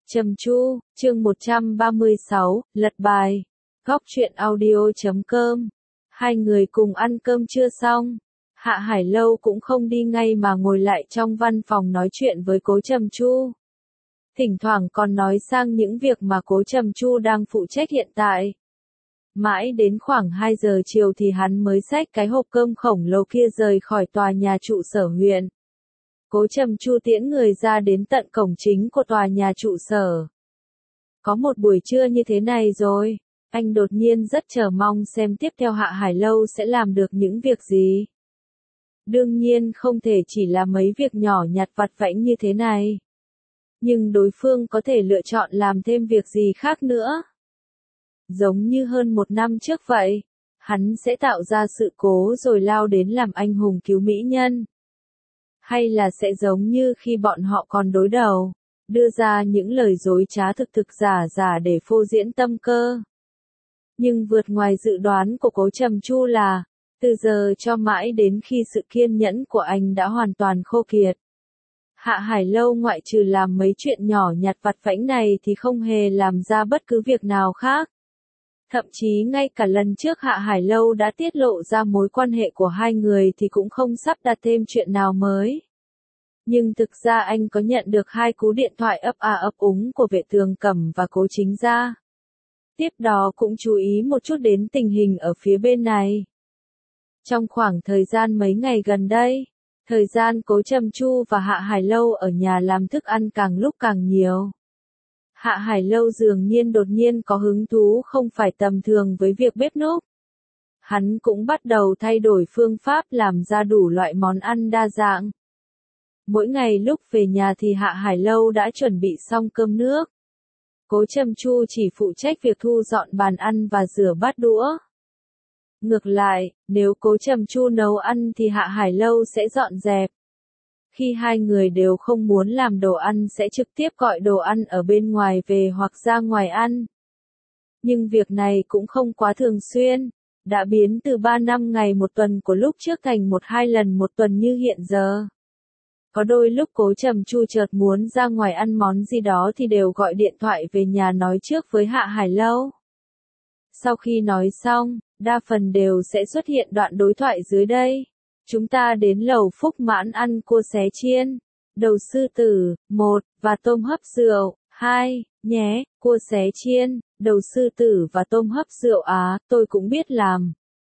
Trầm Chu, chương 136, lật bài. Góc truyện audio.com. Hai người cùng ăn cơm trưa xong. Hạ Hải Lâu cũng không đi ngay mà ngồi lại trong văn phòng nói chuyện với Cố Trầm Chu. Thỉnh thoảng còn nói sang những việc mà Cố Trầm Chu đang phụ trách hiện tại. Mãi đến khoảng 2 giờ chiều thì hắn mới xách cái hộp cơm khổng lồ kia rời khỏi tòa nhà trụ sở huyện. Cố Trầm Chu tiễn người ra đến tận cổng chính của tòa nhà trụ sở. Có một buổi trưa như thế này rồi, anh đột nhiên rất chờ mong xem tiếp theo Hạ Hải Lâu sẽ làm được những việc gì. Đương nhiên không thể chỉ là mấy việc nhỏ nhặt vặt vãnh như thế này. Nhưng đối phương có thể lựa chọn làm thêm việc gì khác nữa. Giống như hơn 1 năm trước vậy, hắn sẽ tạo ra sự cố rồi lao đến làm anh hùng cứu mỹ nhân. Hay là sẽ giống như khi bọn họ còn đối đầu, đưa ra những lời dối trá thực giả để phô diễn tâm cơ. Nhưng vượt ngoài dự đoán của Cố Trầm Chu là, từ giờ cho mãi đến khi sự kiên nhẫn của anh đã hoàn toàn khô kiệt. Hạ Hải Lâu ngoại trừ làm mấy chuyện nhỏ nhặt vặt vãnh này thì không hề làm ra bất cứ việc nào khác. Thậm chí ngay cả lần trước Hạ Hải Lâu đã tiết lộ ra mối quan hệ của hai người thì cũng không sắp đặt thêm chuyện nào mới. Nhưng thực ra anh có nhận được 2 cú điện thoại ấp úng của Vệ Tường Cẩm và Cố Chính Gia. Tiếp đó cũng chú ý một chút đến tình hình ở phía bên này. Trong khoảng thời gian mấy ngày gần đây, thời gian Cố Trầm Chu và Hạ Hải Lâu ở nhà làm thức ăn càng lúc càng nhiều. Hạ Hải Lâu dường nhiên đột nhiên có hứng thú không phải tầm thường với việc bếp núc. Hắn cũng bắt đầu thay đổi phương pháp làm ra đủ loại món ăn đa dạng. Mỗi ngày lúc về nhà thì Hạ Hải Lâu đã chuẩn bị xong cơm nước. Cố Trầm Chu chỉ phụ trách việc thu dọn bàn ăn và rửa bát đũa. Ngược lại, nếu Cố Trầm Chu nấu ăn thì Hạ Hải Lâu sẽ dọn dẹp. Khi hai người đều không muốn làm đồ ăn sẽ trực tiếp gọi đồ ăn ở bên ngoài về hoặc ra ngoài ăn. Nhưng việc này cũng không quá thường xuyên, đã biến từ 3-5 ngày một tuần của lúc trước thành 1-2 lần một tuần như hiện giờ. Có đôi lúc Cố Trầm Chu chợt muốn ra ngoài ăn món gì đó thì đều gọi điện thoại về nhà nói trước với Hạ Hải Lâu. Sau khi nói xong, đa phần đều sẽ xuất hiện đoạn đối thoại dưới đây. Chúng ta đến lầu Phúc Mãn ăn cua xé chiên, đầu sư tử, 1, và tôm hấp rượu, 2, nhé, cua xé chiên, đầu sư tử và tôm hấp rượu tôi cũng biết làm.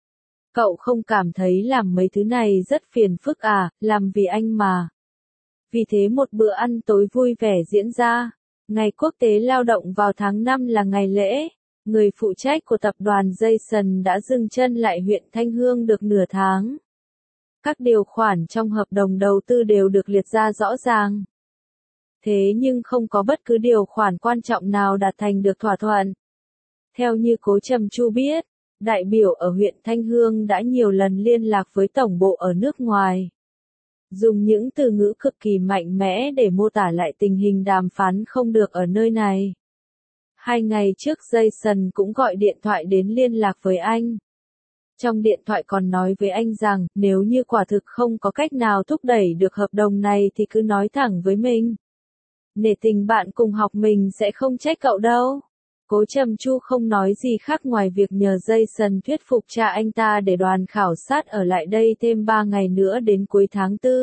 Cậu không cảm thấy làm mấy thứ này rất phiền phức làm vì anh mà. Vì thế một bữa ăn tối vui vẻ diễn ra. Ngày Quốc tế Lao động vào tháng 5 là ngày lễ. Người phụ trách của tập đoàn Jason đã dừng chân lại huyện Thanh Hương được nửa tháng. Các điều khoản trong hợp đồng đầu tư đều được liệt ra rõ ràng. Thế nhưng không có bất cứ điều khoản quan trọng nào đạt thành được thỏa thuận. Theo như Cố Trầm Chu biết, đại biểu ở huyện Thanh Hương đã nhiều lần liên lạc với tổng bộ ở nước ngoài. Dùng những từ ngữ cực kỳ mạnh mẽ để mô tả lại tình hình đàm phán không được ở nơi này. 2 ngày trước Jason cũng gọi điện thoại đến liên lạc với anh. Trong điện thoại còn nói với anh rằng, nếu như quả thực không có cách nào thúc đẩy được hợp đồng này thì cứ nói thẳng với mình. Nể tình bạn cùng học mình sẽ không trách cậu đâu. Cố Trầm Chu không nói gì khác ngoài việc nhờ Jason thuyết phục cha anh ta để đoàn khảo sát ở lại đây thêm 3 ngày nữa đến cuối tháng 4.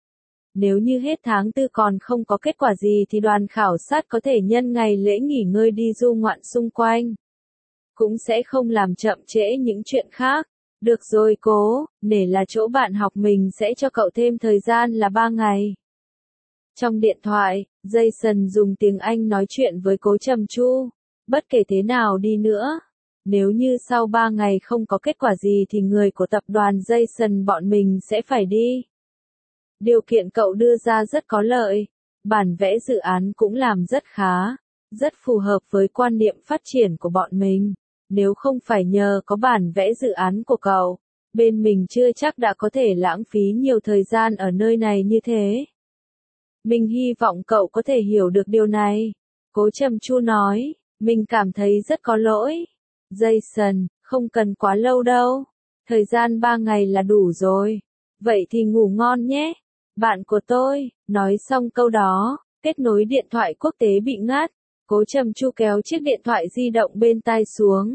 Nếu như hết tháng 4 còn không có kết quả gì thì đoàn khảo sát có thể nhân ngày lễ nghỉ ngơi đi du ngoạn xung quanh. Cũng sẽ không làm chậm trễ những chuyện khác. Được rồi Cố, nể là chỗ bạn học mình sẽ cho cậu thêm thời gian là 3 ngày. Trong điện thoại, Jason dùng tiếng Anh nói chuyện với Cố Trầm Chu. Bất kể thế nào đi nữa, nếu như sau 3 ngày không có kết quả gì thì người của tập đoàn Jason bọn mình sẽ phải đi. Điều kiện cậu đưa ra rất có lợi, bản vẽ dự án cũng làm rất khá, rất phù hợp với quan niệm phát triển của bọn mình. Nếu không phải nhờ có bản vẽ dự án của cậu, bên mình chưa chắc đã có thể lãng phí nhiều thời gian ở nơi này như thế. Mình hy vọng cậu có thể hiểu được điều này. Cố Trầm Chu nói, mình cảm thấy rất có lỗi. Jason, không cần quá lâu đâu. Thời gian 3 ngày là đủ rồi. Vậy thì ngủ ngon nhé. Bạn của tôi, nói xong câu đó, kết nối điện thoại quốc tế bị ngắt. Cố Trầm Chu kéo chiếc điện thoại di động bên tai xuống.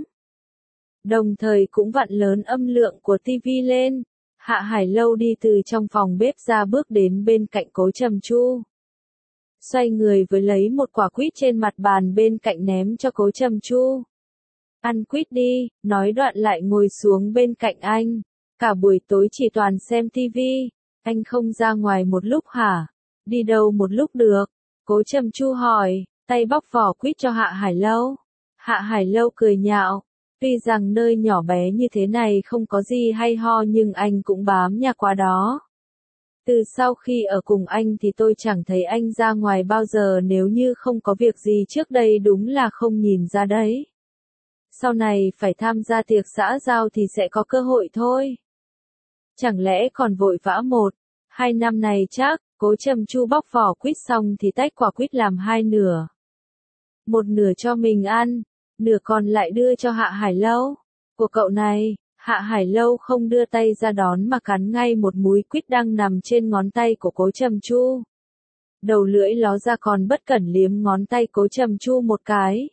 Đồng thời cũng vặn lớn âm lượng của tivi lên. Hạ Hải Lâu đi từ trong phòng bếp ra bước đến bên cạnh Cố Trầm Chu. Xoay người với lấy một quả quýt trên mặt bàn bên cạnh ném cho Cố Trầm Chu. Ăn quýt đi, nói đoạn lại ngồi xuống bên cạnh anh. Cả buổi tối chỉ toàn xem tivi. Anh không ra ngoài một lúc hả? Đi đâu một lúc được? Cố Trầm Chu hỏi, tay bóc vỏ quýt cho Hạ Hải Lâu. Hạ Hải Lâu cười nhạo. Tuy rằng nơi nhỏ bé như thế này không có gì hay ho nhưng anh cũng bám nhà qua đó. Từ sau khi ở cùng anh thì tôi chẳng thấy anh ra ngoài bao giờ, nếu như không có việc gì trước đây đúng là không nhìn ra đấy. Sau này phải tham gia tiệc xã giao thì sẽ có cơ hội thôi. Chẳng lẽ còn vội vã 1-2 năm này chắc? Cố Trầm Chu bóc vỏ quýt xong thì tách quả quýt làm 2 nửa. Một nửa cho mình ăn, nửa còn lại đưa cho Hạ Hải Lâu. Của cậu này, Hạ Hải Lâu không đưa tay ra đón mà cắn ngay một múi quýt đang nằm trên ngón tay của Cố Trầm Chu. Đầu lưỡi ló ra còn bất cẩn liếm ngón tay Cố Trầm Chu một cái.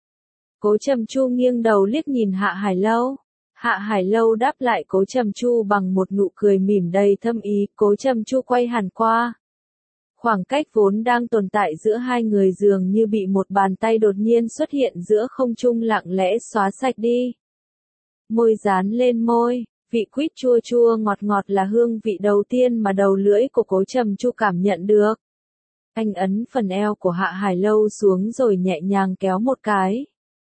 Cố Trầm Chu nghiêng đầu liếc nhìn Hạ Hải Lâu. Hạ Hải Lâu đáp lại Cố Trầm Chu bằng một nụ cười mỉm đầy thâm ý. Cố Trầm Chu quay hẳn qua. Khoảng cách vốn đang tồn tại giữa hai người dường như bị một bàn tay đột nhiên xuất hiện giữa không trung lặng lẽ xóa sạch đi. Môi dán lên môi, vị quýt chua chua ngọt ngọt là hương vị đầu tiên mà đầu lưỡi của Cố Trầm Chu cảm nhận được. Anh ấn phần eo của Hạ Hải Lâu xuống rồi nhẹ nhàng kéo một cái.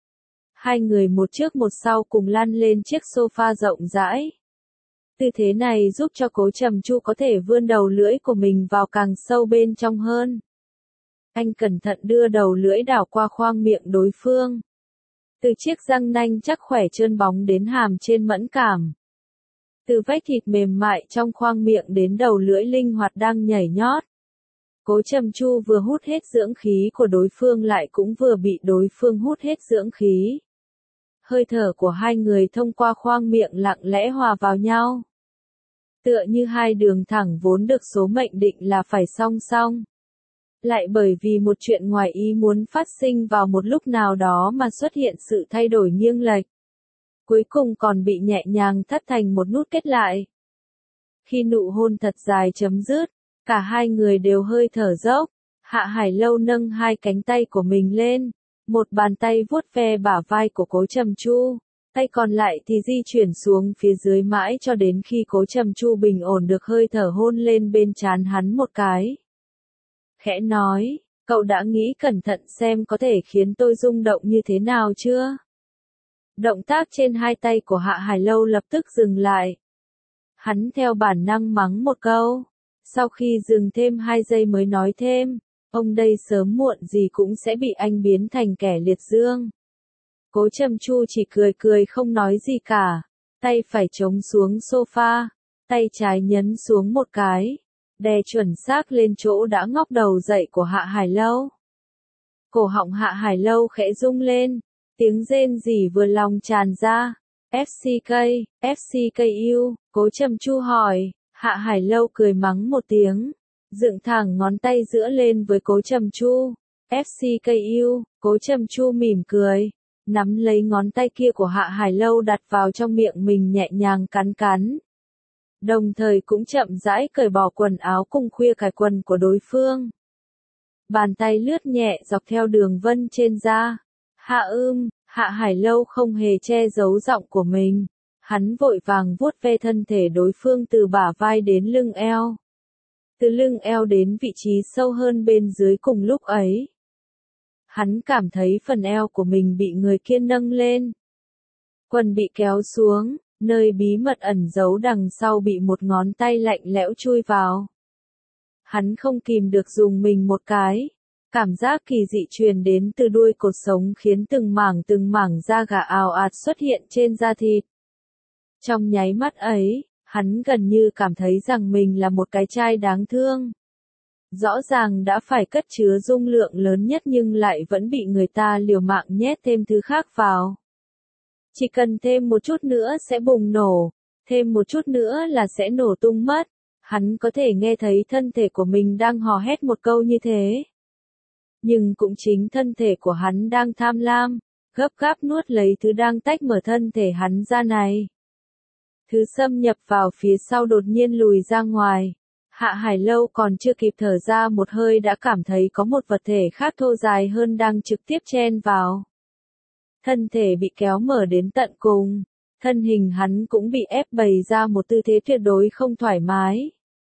Hai người một trước một sau cùng lăn lên chiếc sofa rộng rãi. Tư thế này giúp cho Cố Trầm Chu có thể vươn đầu lưỡi của mình vào càng sâu bên trong hơn. Anh cẩn thận đưa đầu lưỡi đảo qua khoang miệng đối phương. Từ chiếc răng nanh chắc khỏe trơn bóng đến hàm trên mẫn cảm. Từ vách thịt mềm mại trong khoang miệng đến đầu lưỡi linh hoạt đang nhảy nhót. Cố Trầm Chu vừa hút hết dưỡng khí của đối phương lại cũng vừa bị đối phương hút hết dưỡng khí. Hơi thở của hai người thông qua khoang miệng lặng lẽ hòa vào nhau. Tựa như hai đường thẳng vốn được số mệnh định là phải song song. Lại bởi vì một chuyện ngoài ý muốn phát sinh vào một lúc nào đó mà xuất hiện sự thay đổi nghiêng lệch. Cuối cùng còn bị nhẹ nhàng thắt thành một nút kết lại. Khi nụ hôn thật dài chấm dứt, cả hai người đều hơi thở dốc. Hạ Hải Lâu nâng hai cánh tay của mình lên. Một bàn tay vuốt ve bả vai của Cố Trầm Chu. Tay còn lại thì di chuyển xuống phía dưới mãi cho đến khi Cố Trầm Chu bình ổn được hơi thở hôn lên bên trán hắn một cái. Khẽ nói, cậu đã nghĩ cẩn thận xem có thể khiến tôi rung động như thế nào chưa? Động tác trên hai tay của Hạ Hải Lâu lập tức dừng lại. Hắn theo bản năng mắng một câu. Sau khi dừng thêm 2 giây mới nói thêm, ông đây sớm muộn gì cũng sẽ bị anh biến thành kẻ liệt dương. Cố Trầm Chu chỉ cười cười không nói gì cả. Tay phải chống xuống sofa, tay trái nhấn xuống một cái, đè chuẩn xác lên chỗ đã ngóc đầu dậy của Hạ Hải Lâu. Cổ họng Hạ Hải Lâu khẽ rung lên, tiếng rên rỉ vừa lòng tràn ra. FCK, FCKU, Cố Trầm Chu hỏi. Hạ Hải Lâu cười mắng một tiếng, dựng thẳng ngón tay giữa lên với Cố Trầm Chu. FCKU, Cố Trầm Chu mỉm cười, nắm lấy ngón tay kia của Hạ Hải Lâu đặt vào trong miệng mình nhẹ nhàng cắn cắn. Đồng thời cũng chậm rãi cởi bỏ quần áo cùng khuya cài quần của đối phương. Bàn tay lướt nhẹ dọc theo đường vân trên da. Hạ Hải Lâu không hề che giấu giọng của mình. Hắn vội vàng vuốt ve thân thể đối phương từ bả vai đến lưng eo. Từ lưng eo đến vị trí sâu hơn bên dưới cùng lúc ấy. Hắn cảm thấy phần eo của mình bị người kia nâng lên. Quần bị kéo xuống, nơi bí mật ẩn giấu đằng sau bị một ngón tay lạnh lẽo chui vào. Hắn không kìm được dùng mình một cái. Cảm giác kỳ dị truyền đến từ đuôi cột sống khiến từng mảng da gà ào ạt xuất hiện trên da thịt. Trong nháy mắt ấy, hắn gần như cảm thấy rằng mình là một cái chai đáng thương. Rõ ràng đã phải cất chứa dung lượng lớn nhất nhưng lại vẫn bị người ta liều mạng nhét thêm thứ khác vào. Chỉ cần thêm một chút nữa sẽ bùng nổ, thêm một chút nữa là sẽ nổ tung mất. Hắn có thể nghe thấy thân thể của mình đang hò hét một câu như thế. Nhưng cũng chính thân thể của hắn đang tham lam, gấp gáp nuốt lấy thứ đang tách mở thân thể hắn ra này. Thứ xâm nhập vào phía sau đột nhiên lùi ra ngoài. Hạ Hải Lâu còn chưa kịp thở ra một hơi đã cảm thấy có một vật thể khác thô dài hơn đang trực tiếp chen vào. Thân thể bị kéo mở đến tận cùng. Thân hình hắn cũng bị ép bày ra một tư thế tuyệt đối không thoải mái.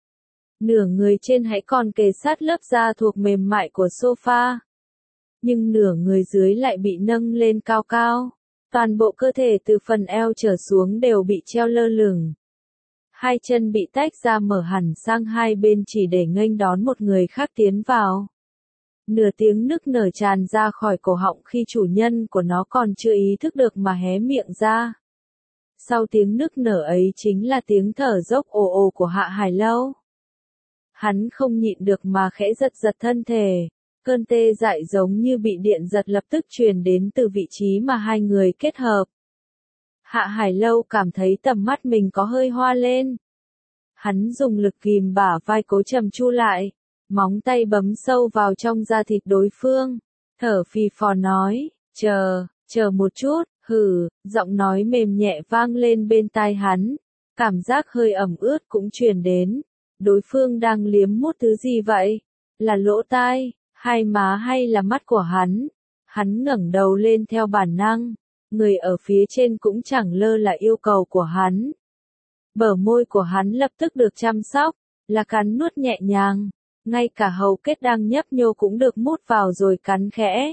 Nửa người trên hãy còn kề sát lớp da thuộc mềm mại của sofa. Nhưng nửa người dưới lại bị nâng lên cao cao. Toàn bộ cơ thể từ phần eo trở xuống đều bị treo lơ lửng. Hai chân bị tách ra mở hẳn sang hai bên chỉ để nghênh đón một người khác tiến vào. Nửa tiếng nức nở tràn ra khỏi cổ họng khi chủ nhân của nó còn chưa ý thức được mà hé miệng ra. Sau tiếng nức nở ấy chính là tiếng thở dốc ồ ồ của Hạ Hải Lâu. Hắn không nhịn được mà khẽ giật giật thân thể. Cơn tê dại giống như bị điện giật lập tức truyền đến từ vị trí mà hai người kết hợp. Hạ Hải Lâu cảm thấy tầm mắt mình có hơi hoa lên. Hắn dùng lực ghim bả vai Cố Trầm Chu lại, móng tay bấm sâu vào trong da thịt đối phương, thở phì phò nói, chờ một chút, giọng nói mềm nhẹ vang lên bên tai hắn, cảm giác hơi ẩm ướt cũng truyền đến, đối phương đang liếm mút thứ gì vậy? Là lỗ tai, hai má hay là mắt của hắn? Hắn ngẩng đầu lên theo bản năng, người ở phía trên cũng chẳng lơ là yêu cầu của hắn. Bờ môi của hắn lập tức được chăm sóc, là cắn nuốt nhẹ nhàng, ngay cả hầu kết đang nhấp nhô cũng được mút vào rồi cắn khẽ.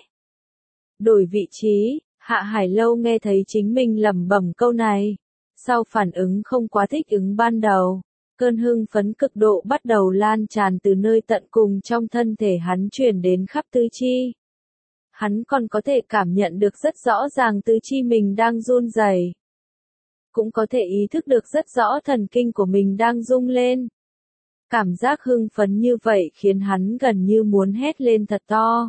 Đổi vị trí, Hạ Hải Lâu nghe thấy chính mình lẩm bẩm câu này. Sau phản ứng không quá thích ứng ban đầu, cơn hưng phấn cực độ bắt đầu lan tràn từ nơi tận cùng trong thân thể hắn truyền đến khắp tứ chi. Hắn còn có thể cảm nhận được rất rõ ràng tứ chi mình đang run rẩy, cũng có thể ý thức được rất rõ thần kinh của mình đang rung lên. Cảm giác hưng phấn như vậy khiến hắn gần như muốn hét lên thật to.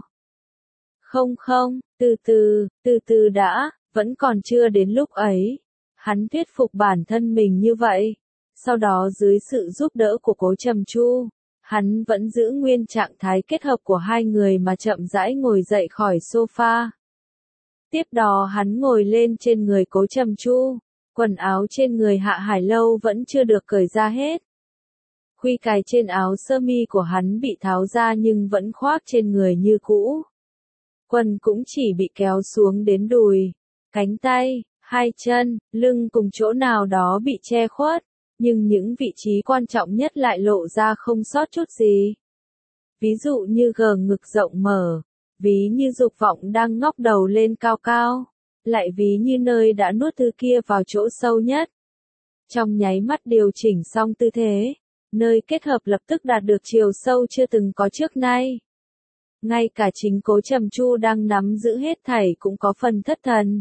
Không, từ từ đã, vẫn còn chưa đến lúc ấy. Hắn thuyết phục bản thân mình như vậy. Sau đó dưới sự giúp đỡ của Cố Trầm Chu, hắn vẫn giữ nguyên trạng thái kết hợp của hai người mà chậm rãi ngồi dậy khỏi sofa. Tiếp đó hắn ngồi lên trên người Cố Trầm Chu, quần áo trên người Hạ Hải Lâu vẫn chưa được cởi ra hết. Khuy cài trên áo sơ mi của hắn bị tháo ra nhưng vẫn khoác trên người như cũ. Quần cũng chỉ bị kéo xuống đến đùi, cánh tay, hai chân, lưng cùng chỗ nào đó bị che khuất, nhưng những vị trí quan trọng nhất lại lộ ra không sót chút gì. Ví dụ như ngực rộng mở, ví như dục vọng đang ngóc đầu lên cao cao, lại ví như nơi đã nuốt thứ kia vào chỗ sâu nhất. Trong nháy mắt điều chỉnh xong tư thế, nơi kết hợp lập tức đạt được chiều sâu chưa từng có trước nay. Ngay cả chính Cố Trầm Chu đang nắm giữ hết thảy cũng có phần thất thần.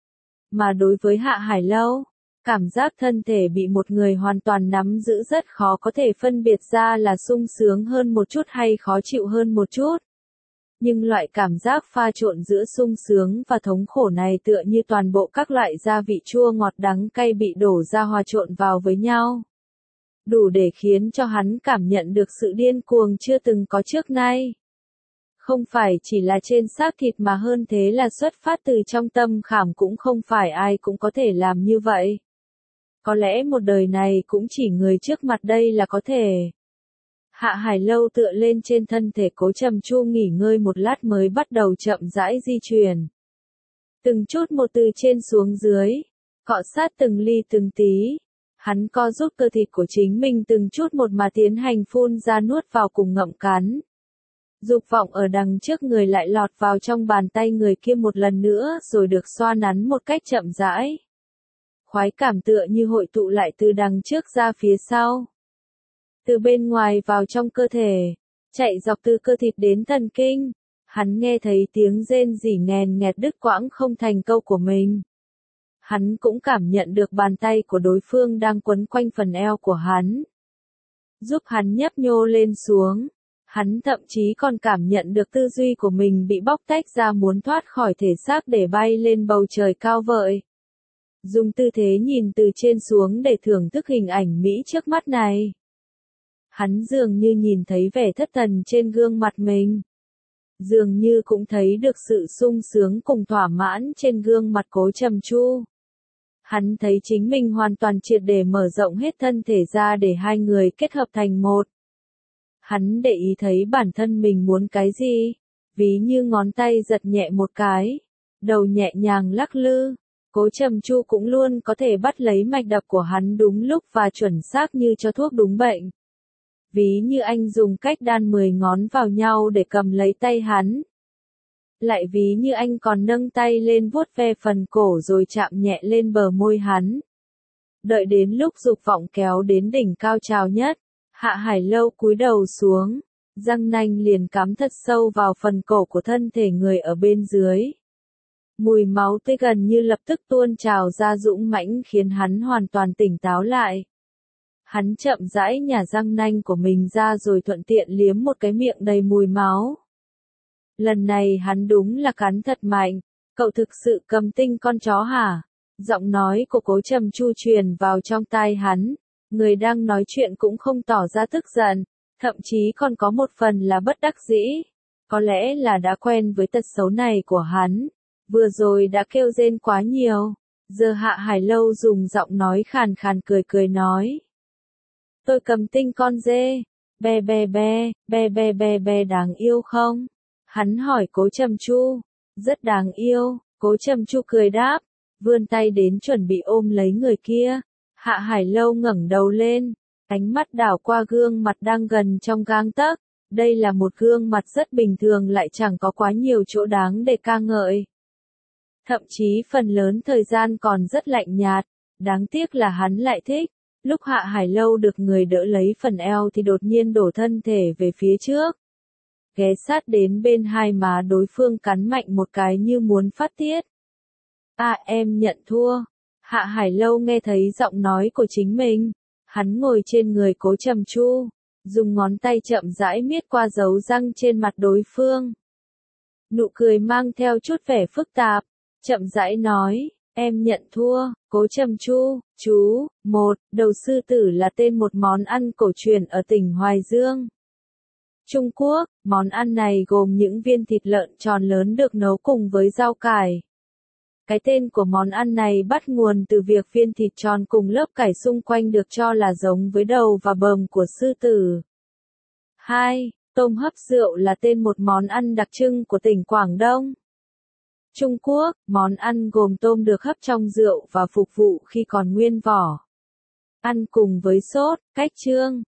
Mà đối với Hạ Hải Lâu, cảm giác thân thể bị một người hoàn toàn nắm giữ rất khó có thể phân biệt ra là sung sướng hơn một chút hay khó chịu hơn một chút. Nhưng loại cảm giác pha trộn giữa sung sướng và thống khổ này tựa như toàn bộ các loại gia vị chua ngọt đắng cay bị đổ ra hòa trộn vào với nhau. Đủ để khiến cho hắn cảm nhận được sự điên cuồng chưa từng có trước nay. Không phải chỉ là trên xác thịt mà hơn thế là xuất phát từ trong tâm khảm, cũng không phải ai cũng có thể làm như vậy. Có lẽ một đời này cũng chỉ người trước mặt đây là có thể. Hạ Hải Lâu tựa lên trên thân thể Cố Trầm Chu nghỉ ngơi một lát mới bắt đầu chậm rãi di chuyển. Từng chút một từ trên xuống dưới, cọ sát từng ly từng tí. Hắn co rút cơ thịt của chính mình từng chút một mà tiến hành phun ra nuốt vào cùng ngậm cắn. Dục vọng ở đằng trước người lại lọt vào trong bàn tay người kia một lần nữa rồi được xoa nắn một cách chậm rãi. Khoái cảm tựa như hội tụ lại từ đằng trước ra phía sau. Từ bên ngoài vào trong cơ thể, chạy dọc từ cơ thịt đến thần kinh. Hắn nghe thấy tiếng rên rỉ nghèn nghẹt đứt quãng không thành câu của mình. Hắn cũng cảm nhận được bàn tay của đối phương đang quấn quanh phần eo của hắn, giúp hắn nhấp nhô lên xuống. Hắn thậm chí còn cảm nhận được tư duy của mình bị bóc tách ra muốn thoát khỏi thể xác để bay lên bầu trời cao vời. Dùng tư thế nhìn từ trên xuống để thưởng thức hình ảnh mỹ trước mắt này. Hắn dường như nhìn thấy vẻ thất thần trên gương mặt mình. dường như cũng thấy được sự sung sướng cùng thỏa mãn trên gương mặt Cố Trầm Chu. Hắn thấy chính mình hoàn toàn triệt để mở rộng hết thân thể ra để hai người kết hợp thành một. Hắn để ý thấy bản thân mình muốn cái gì, ví như ngón tay giật nhẹ một cái, đầu nhẹ nhàng lắc lư. Cố Trầm Chu cũng luôn có thể bắt lấy mạch đập của hắn đúng lúc và chuẩn xác như cho thuốc đúng bệnh. Ví như anh dùng cách đan 10 ngón vào nhau để cầm lấy tay hắn. Lại ví như anh còn nâng tay lên vuốt ve phần cổ rồi chạm nhẹ lên bờ môi hắn. Đợi đến lúc dục vọng kéo đến đỉnh cao trào nhất, Hạ Hải Lâu cúi đầu xuống, răng nanh liền cắm thật sâu vào phần cổ của thân thể người ở bên dưới. Mùi máu tươi gần như lập tức tuôn trào ra dũng mãnh khiến hắn hoàn toàn tỉnh táo lại. Hắn chậm rãi nhả răng nanh của mình ra rồi thuận tiện liếm một cái miệng đầy mùi máu. Lần này hắn đúng là cắn thật mạnh, cậu thực sự cầm tinh con chó hả? Giọng nói của Cố Trầm Chu truyền vào trong tai hắn, người đang nói chuyện cũng không tỏ ra tức giận, thậm chí còn có một phần là bất đắc dĩ. Có lẽ là đã quen với tật xấu này của hắn, vừa rồi đã kêu rên quá nhiều, giờ Hạ Hải Lâu dùng giọng nói khàn khàn cười cười nói. Tôi cầm tinh con dê, be be be, be be be be đáng yêu không? Hắn hỏi Cố Trầm Chu. Rất đáng yêu, Cố Trầm Chu cười đáp, vươn tay đến chuẩn bị ôm lấy người kia. Hạ Hải Lâu ngẩng đầu lên, ánh mắt đảo qua gương mặt đang gần trong gang tấc. Đây là một gương mặt rất bình thường lại chẳng có quá nhiều chỗ đáng để ca ngợi. Thậm chí phần lớn thời gian còn rất lạnh nhạt, đáng tiếc là hắn lại thích. Lúc Hạ Hải Lâu được người đỡ lấy phần eo thì đột nhiên đổ thân thể về phía trước. Ghé sát đến bên hai má đối phương cắn mạnh một cái như muốn phát tiết. Em nhận thua. Hạ Hải Lâu nghe thấy giọng nói của chính mình. Hắn ngồi trên người Cố Trầm Chu, dùng ngón tay chậm rãi miết qua dấu răng trên mặt đối phương. Nụ cười mang theo chút vẻ phức tạp, chậm rãi nói. Em nhận thua, Cố Trầm Chu, chú, đầu sư tử là tên một món ăn cổ truyền ở tỉnh Hoài Dương, Trung Quốc. Món ăn này gồm những viên thịt lợn tròn lớn được nấu cùng với rau cải. Cái tên của món ăn này bắt nguồn từ việc viên thịt tròn cùng lớp cải xung quanh được cho là giống với đầu và bờm của sư tử. 2. Tôm hấp rượu là tên một món ăn đặc trưng của tỉnh Quảng Đông, Trung Quốc. Món ăn gồm tôm được hấp trong rượu và phục vụ khi còn nguyên vỏ. Ăn cùng với sốt, cách chương,